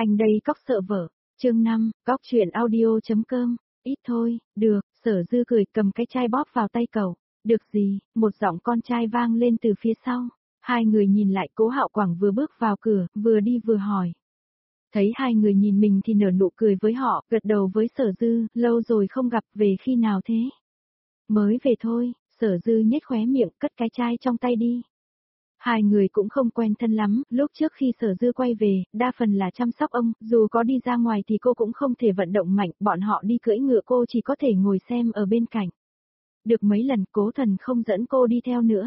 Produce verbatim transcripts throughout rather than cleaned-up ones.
Anh đây cóc sợ vợ. Chương năm, cóc truyện audio.com. Ít thôi, được, Sở Dư cười cầm cái chai bóp vào tay cậu. Được gì, một giọng con trai vang lên từ phía sau. Hai người nhìn lại, Cố Hạo Quảng vừa bước vào cửa, vừa đi vừa hỏi. Thấy hai người nhìn mình thì nở nụ cười với họ, gật đầu với Sở Dư, lâu rồi không gặp, về khi nào thế? Mới về thôi, Sở Dư nhếch khóe miệng, cất cái chai trong tay đi. Hai người cũng không quen thân lắm, lúc trước khi Sở Dư quay về, đa phần là chăm sóc ông, dù có đi ra ngoài thì cô cũng không thể vận động mạnh, bọn họ đi cưỡi ngựa cô chỉ có thể ngồi xem ở bên cạnh. Được mấy lần Cố Thần không dẫn cô đi theo nữa.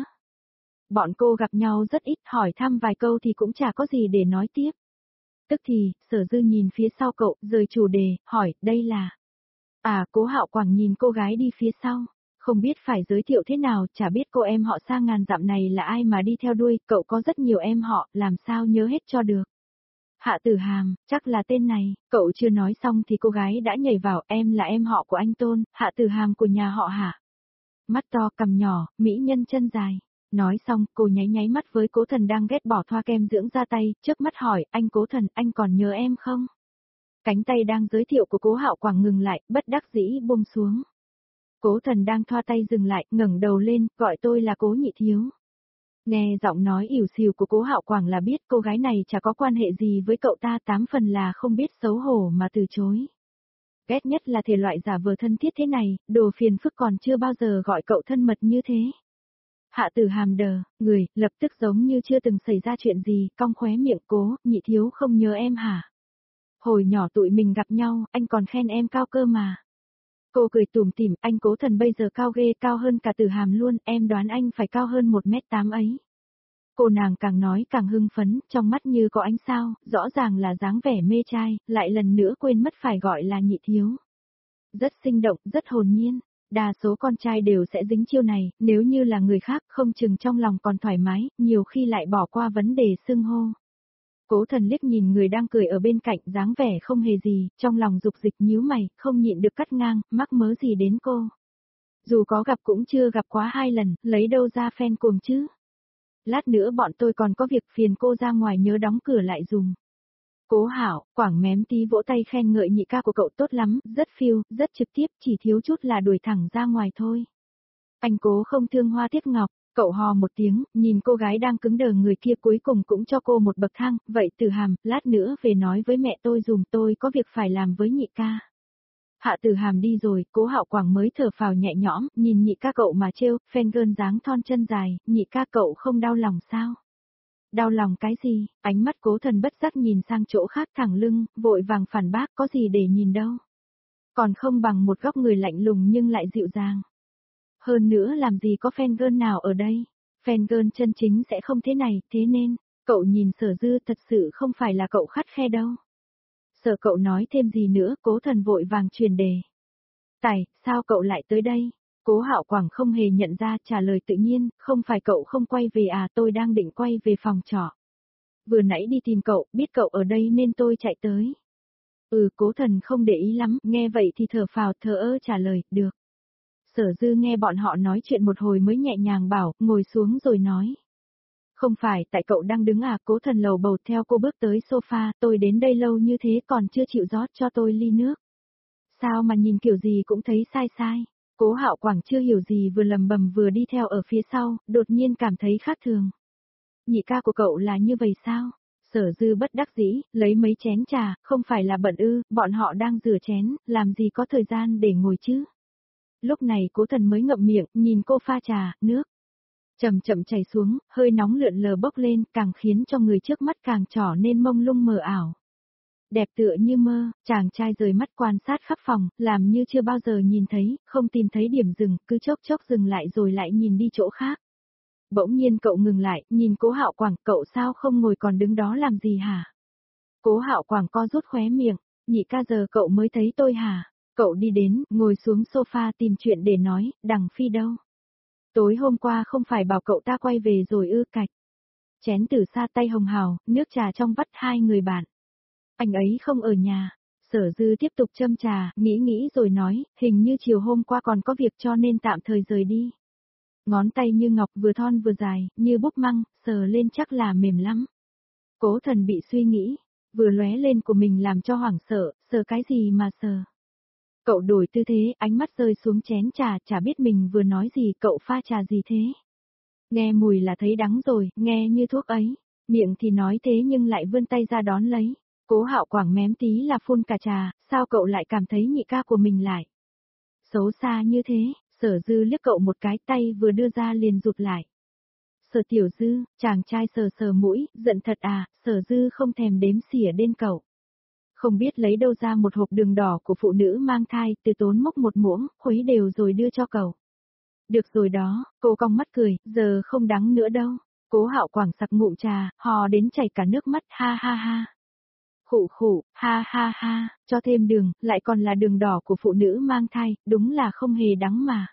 Bọn cô gặp nhau rất ít, hỏi thăm vài câu thì cũng chả có gì để nói tiếp. Tức thì, Sở Dư nhìn phía sau cậu, rời chủ đề, hỏi, đây là... À, Cố Hạo Quảng nhìn cô gái đi phía sau. Không biết phải giới thiệu thế nào, chả biết cô em họ xa ngàn dặm này là ai mà đi theo đuôi, cậu có rất nhiều em họ, làm sao nhớ hết cho được. Hạ Tử Hàm, chắc là tên này, cậu chưa nói xong thì cô gái đã nhảy vào, em là em họ của anh Tôn, Hạ Tử Hàm của nhà họ Hạ. Mắt to, cằm nhỏ, mỹ nhân chân dài. Nói xong, cô nháy nháy mắt với Cố Thần đang ghét bỏ thoa kem dưỡng da tay, chớp mắt hỏi, anh Cố Thần, anh còn nhớ em không? Cánh tay đang giới thiệu của Cố Hạo Quảng ngừng lại, bất đắc dĩ buông xuống. Cố Thần đang thoa tay dừng lại, ngẩng đầu lên, gọi tôi là Cố Nhị Thiếu. Nghe giọng nói ỉu xìu của Cố Hạo Quảng là biết cô gái này chả có quan hệ gì với cậu ta, tám phần là không biết xấu hổ mà từ chối. Ghét nhất là thể loại giả vờ thân thiết thế này, đồ phiền phức còn chưa bao giờ gọi cậu thân mật như thế. Hạ Tử Hàm đờ, người, lập tức giống như chưa từng xảy ra chuyện gì, cong khóe miệng. Cố, Nhị Thiếu không nhớ em hả? Hồi nhỏ tụi mình gặp nhau, anh còn khen em cao cơ mà. Cô cười tủm tỉm, anh Cố Thần bây giờ cao ghê, cao hơn cả Tử Hàm luôn, em đoán anh phải cao hơn một mét tám ấy. Cô nàng càng nói càng hưng phấn, trong mắt như có ánh sao, rõ ràng là dáng vẻ mê trai, lại lần nữa quên mất phải gọi là Nhị Thiếu. Rất sinh động, rất hồn nhiên, đa số con trai đều sẽ dính chiêu này, nếu như là người khác không chừng trong lòng còn thoải mái, nhiều khi lại bỏ qua vấn đề xưng hô. Cố Thần liếc nhìn người đang cười ở bên cạnh, dáng vẻ không hề gì, trong lòng dục dịch nhíu mày, không nhịn được cắt ngang, mắc mớ gì đến cô. Dù có gặp cũng chưa gặp quá hai lần, lấy đâu ra fan cuồng chứ. Lát nữa bọn tôi còn có việc, phiền cô ra ngoài nhớ đóng cửa lại dùm. Cố Hạo Quảng mém tí vỗ tay khen ngợi nhị ca của cậu tốt lắm, rất phiêu, rất trực tiếp, chỉ thiếu chút là đuổi thẳng ra ngoài thôi. Anh Cố không thương hoa tiếc ngọc. Cậu hò một tiếng, nhìn cô gái đang cứng đờ người kia, cuối cùng cũng cho cô một bậc thang, vậy Tử Hàm, lát nữa về nói với mẹ tôi dùm, tôi có việc phải làm với nhị ca. Hạ Tử Hàm đi rồi, Cố Hạo Quảng mới thở phào nhẹ nhõm, nhìn nhị ca cậu mà trêu, phen gơn dáng thon chân dài, nhị ca cậu không đau lòng sao? Đau lòng cái gì? Ánh mắt Cố Thần bất giác nhìn sang chỗ khác, thẳng lưng, vội vàng phản bác, có gì để nhìn đâu. Còn không bằng một góc người lạnh lùng nhưng lại dịu dàng. Hơn nữa làm gì có fan girl nào ở đây, fan girl chân chính sẽ không thế này, thế nên, cậu nhìn Sở Dư thật sự không phải là cậu khắt khe đâu. Sợ cậu nói thêm gì nữa, Cố Thần vội vàng truyền đề. Tài, sao cậu lại tới đây? Cố Hạo Quảng không hề nhận ra, trả lời tự nhiên, không phải cậu không quay về à, tôi đang định quay về phòng trọ. Vừa nãy đi tìm cậu, biết cậu ở đây nên tôi chạy tới. Ừ, Cố Thần không để ý lắm, nghe vậy thì thở phào thờ ơ trả lời, được. Sở Dư nghe bọn họ nói chuyện một hồi mới nhẹ nhàng bảo, ngồi xuống rồi nói. Không phải, tại cậu đang đứng à, Cố Thần lầu bầu theo cô bước tới sofa, tôi đến đây lâu như thế còn chưa chịu rót cho tôi ly nước. Sao mà nhìn kiểu gì cũng thấy sai sai. Cố Hạo Quảng chưa hiểu gì, vừa lầm bầm vừa đi theo ở phía sau, đột nhiên cảm thấy khác thường. Nhị ca của cậu là như vậy sao? Sở Dư bất đắc dĩ, lấy mấy chén trà, không phải là bận ư, bọn họ đang rửa chén, làm gì có thời gian để ngồi chứ. Lúc này Cố Thần mới ngậm miệng, nhìn cô pha trà, nước chậm chậm chảy xuống, hơi nóng lượn lờ bốc lên, càng khiến cho người trước mắt càng trở nên mông lung mờ ảo. Đẹp tựa như mơ, chàng trai rời mắt quan sát khắp phòng, làm như chưa bao giờ nhìn thấy, không tìm thấy điểm dừng, cứ chốc chốc dừng lại rồi lại nhìn đi chỗ khác. Bỗng nhiên cậu ngừng lại, nhìn Cố Hạo Quảng, cậu sao không ngồi còn đứng đó làm gì hả? Cố Hạo Quảng co rút khóe miệng, nhị ca giờ cậu mới thấy tôi hả? Cậu đi đến, ngồi xuống sofa tìm chuyện để nói, Đằng Phi đâu? Tối hôm qua không phải bảo cậu ta quay về rồi ư, cạch. Chén từ xa tay hồng hào, nước trà trong vắt hai người bạn. Anh ấy không ở nhà. Sở Dư tiếp tục châm trà, nghĩ nghĩ rồi nói, hình như chiều hôm qua còn có việc cho nên tạm thời rời đi. Ngón tay như ngọc vừa thon vừa dài, như búp măng, sờ lên chắc là mềm lắm. Cố Thần bị suy nghĩ. vừa lóe lên của mình làm cho hoảng sợ, sờ cái gì mà sờ. Cậu đổi tư thế, ánh mắt rơi xuống chén trà, chả biết mình vừa nói gì, cậu pha trà gì thế. Nghe mùi là thấy đắng rồi, nghe như thuốc ấy, miệng thì nói thế nhưng lại vươn tay ra đón lấy. Cố Hạo Quảng mém tí là phun cả trà, sao cậu lại cảm thấy nhị ca của mình lại xấu xa như thế, Sở Dư liếc cậu một cái, tay vừa đưa ra liền rụt lại. Sở Tiểu Dư, chàng trai sờ sờ mũi, giận thật à, Sở Dư không thèm đếm xỉa đến cậu. Không biết lấy đâu ra một hộp đường đỏ của phụ nữ mang thai, từ tốn mốc một muỗng, khuấy đều rồi đưa cho cậu. Được rồi đó, cô cong mắt cười, giờ không đắng nữa đâu. Cố Hạo Quảng sặc ngụm trà, hò đến chảy cả nước mắt, ha ha ha. Khụ khụ, ha ha ha, cho thêm đường, lại còn là đường đỏ của phụ nữ mang thai, đúng là không hề đắng mà.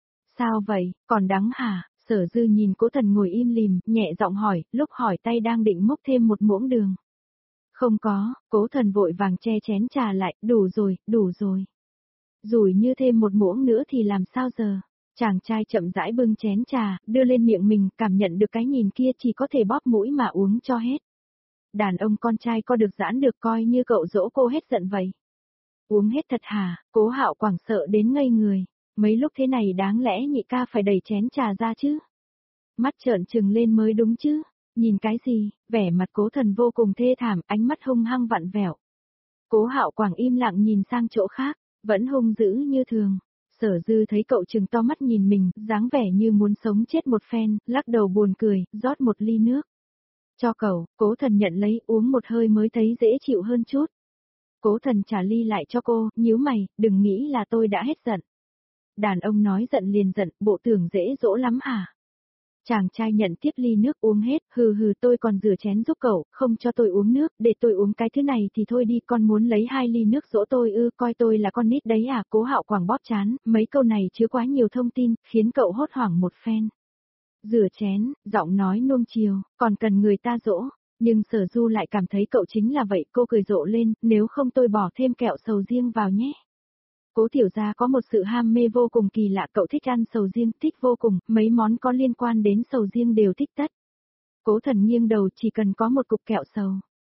Sao vậy, còn đắng hả? Sở Dư nhìn Cố Thần ngồi im lìm, nhẹ giọng hỏi, lúc hỏi tay đang định múc thêm một muỗng đường. Không có, Cố Thần vội vàng che chén trà lại, đủ rồi, đủ rồi. Rủi như thêm một muỗng nữa thì làm sao giờ? Chàng trai chậm rãi bưng chén trà, đưa lên miệng mình, cảm nhận được cái nhìn kia chỉ có thể bóp mũi mà uống cho hết. Đàn ông con trai có được giãn được coi như cậu dỗ cô hết giận vậy. Uống hết thật hả? Cố Hạo Quảng sợ đến ngây người. Mấy lúc thế này đáng lẽ nhị ca phải đẩy chén trà ra chứ. Mắt trợn trừng lên mới đúng chứ. Nhìn cái gì? Vẻ mặt Cố Thần vô cùng thê thảm, ánh mắt hung hăng vặn vẹo. Cố Hạo Quảng im lặng nhìn sang chỗ khác, vẫn hung dữ như thường. Sở Dư thấy cậu trừng to mắt nhìn mình, dáng vẻ như muốn sống chết một phen, lắc đầu buồn cười, rót một ly nước. Cho cậu, Cố Thần nhận lấy, uống một hơi mới thấy dễ chịu hơn chút. Cố Thần trả ly lại cho cô, nhíu mày, đừng nghĩ là tôi đã hết giận. Đàn ông nói giận liền giận, bộ tưởng dễ dỗ lắm hả? Chàng trai nhận tiếp ly nước uống hết, hừ hừ tôi còn rửa chén giúp cậu, không cho tôi uống nước, để tôi uống cái thứ này thì thôi đi, con muốn lấy hai ly nước dỗ tôi ư, coi tôi là con nít đấy à? Cố Hạo Quảng bóp chán, mấy câu này chứa quá nhiều thông tin, khiến cậu hốt hoảng một phen. Rửa chén, giọng nói nuông chiều, còn cần người ta dỗ, nhưng Sở Du lại cảm thấy cậu chính là vậy, cô cười rộ lên, nếu không tôi bỏ thêm kẹo sầu riêng vào nhé. Cố tiểu gia có một sự ham mê vô cùng kỳ lạ, cậu thích ăn sầu riêng, thích vô cùng, mấy món có liên quan đến sầu riêng đều thích tất. Cố Thần nghiêng đầu, chỉ cần có một cục kẹo sầu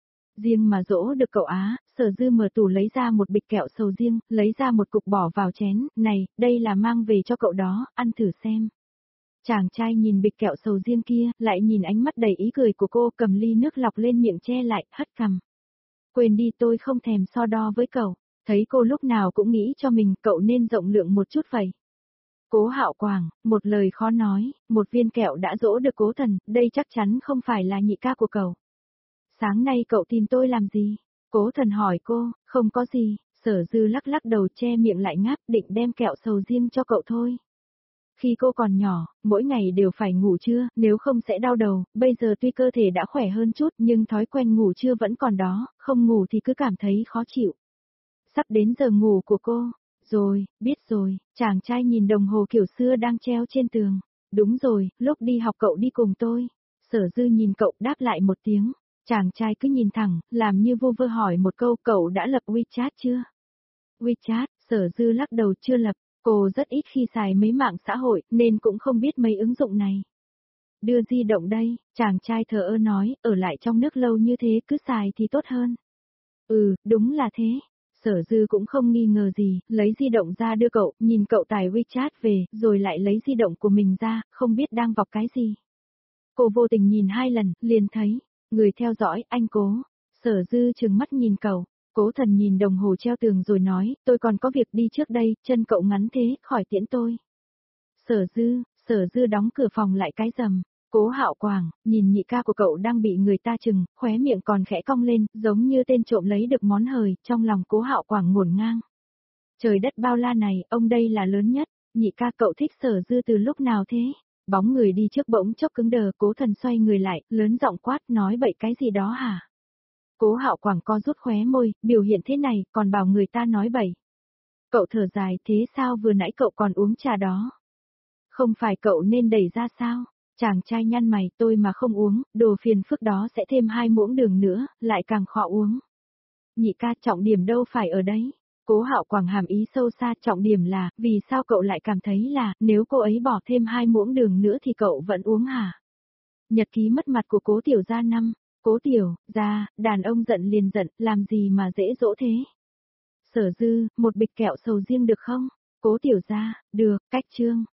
riêng mà dỗ được cậu á. Sở Dư mở tủ lấy ra một bịch kẹo sầu riêng, lấy ra một cục bỏ vào chén, này, đây là mang về cho cậu đó, ăn thử xem. Chàng trai nhìn bịch kẹo sầu riêng kia, lại nhìn ánh mắt đầy ý cười của cô, cầm ly nước lọc lên miệng che lại, hất cằm. Quên đi, tôi không thèm so đo với cậu. Thấy cô lúc nào cũng nghĩ cho mình, cậu nên rộng lượng một chút vậy. Cố Hạo Quảng, một lời khó nói, một viên kẹo đã dỗ được Cố Thần, đây chắc chắn không phải là nhị ca của cậu. Sáng nay cậu tìm tôi làm gì? Cố Thần hỏi cô, không có gì. Sở Dư lắc lắc đầu che miệng lại ngáp, định đem kẹo sầu riêng cho cậu thôi. Khi cô còn nhỏ, mỗi ngày đều phải ngủ trưa, nếu không sẽ đau đầu, bây giờ tuy cơ thể đã khỏe hơn chút nhưng thói quen ngủ trưa vẫn còn đó, không ngủ thì cứ cảm thấy khó chịu. Sắp đến giờ ngủ của cô. Rồi, biết rồi, chàng trai nhìn đồng hồ kiểu xưa đang treo trên tường. Đúng rồi, lúc đi học cậu đi cùng tôi. Sở Dư nhìn cậu đáp lại một tiếng. Chàng trai cứ nhìn thẳng, làm như vô vơ hỏi một câu, cậu đã lập WeChat chưa? WeChat, Sở Dư lắc đầu chưa lập, cô rất ít khi xài mấy mạng xã hội nên cũng không biết mấy ứng dụng này. Đưa di động đây, chàng trai thờ ơ nói, ở lại trong nước lâu như thế cứ xài thì tốt hơn. Ừ, đúng là thế. Sở Dư cũng không nghi ngờ gì, lấy di động ra đưa cậu, nhìn cậu tải WeChat về, rồi lại lấy di động của mình ra, không biết đang vọc cái gì. Cô vô tình nhìn hai lần, liền thấy, người theo dõi, anh Cố. Sở Dư trừng mắt nhìn cậu, Cố Thần nhìn đồng hồ treo tường rồi nói, tôi còn có việc đi trước đây, chân cậu ngắn thế, khỏi tiễn tôi. Sở Dư, Sở Dư đóng cửa phòng lại cái rầm. Cố Hạo Quảng, nhìn nhị ca của cậu đang bị người ta chừng, khóe miệng còn khẽ cong lên, giống như tên trộm lấy được món hời, trong lòng Cố Hạo Quảng ngổn ngang. Trời đất bao la này, ông đây là lớn nhất, nhị ca cậu thích Sở Dư từ lúc nào thế? Bóng người đi trước bỗng chốc cứng đờ, Cố Thần xoay người lại, lớn giọng quát, nói bậy cái gì đó hả? Cố Hạo Quảng co rút khóe môi, biểu hiện thế này, còn bảo người ta nói bậy. Cậu thở dài, thế sao vừa nãy cậu còn uống trà đó? Không phải cậu nên đẩy ra sao? Chàng trai nhăn mày, tôi mà không uống, đồ phiền phức đó sẽ thêm hai muỗng đường nữa, lại càng khó uống. Nhị ca, trọng điểm đâu phải ở đấy. Cố Hạo Quảng hàm ý sâu xa, trọng điểm là, vì sao cậu lại cảm thấy là, nếu cô ấy bỏ thêm hai muỗng đường nữa thì cậu vẫn uống hả? Nhật ký mất mặt của Cố tiểu gia năm. Cố tiểu, ra, đàn ông giận liền giận, làm gì mà dễ dỗ thế? Sở dư, một bịch kẹo sầu riêng được không? Cố tiểu ra, được, cách trương.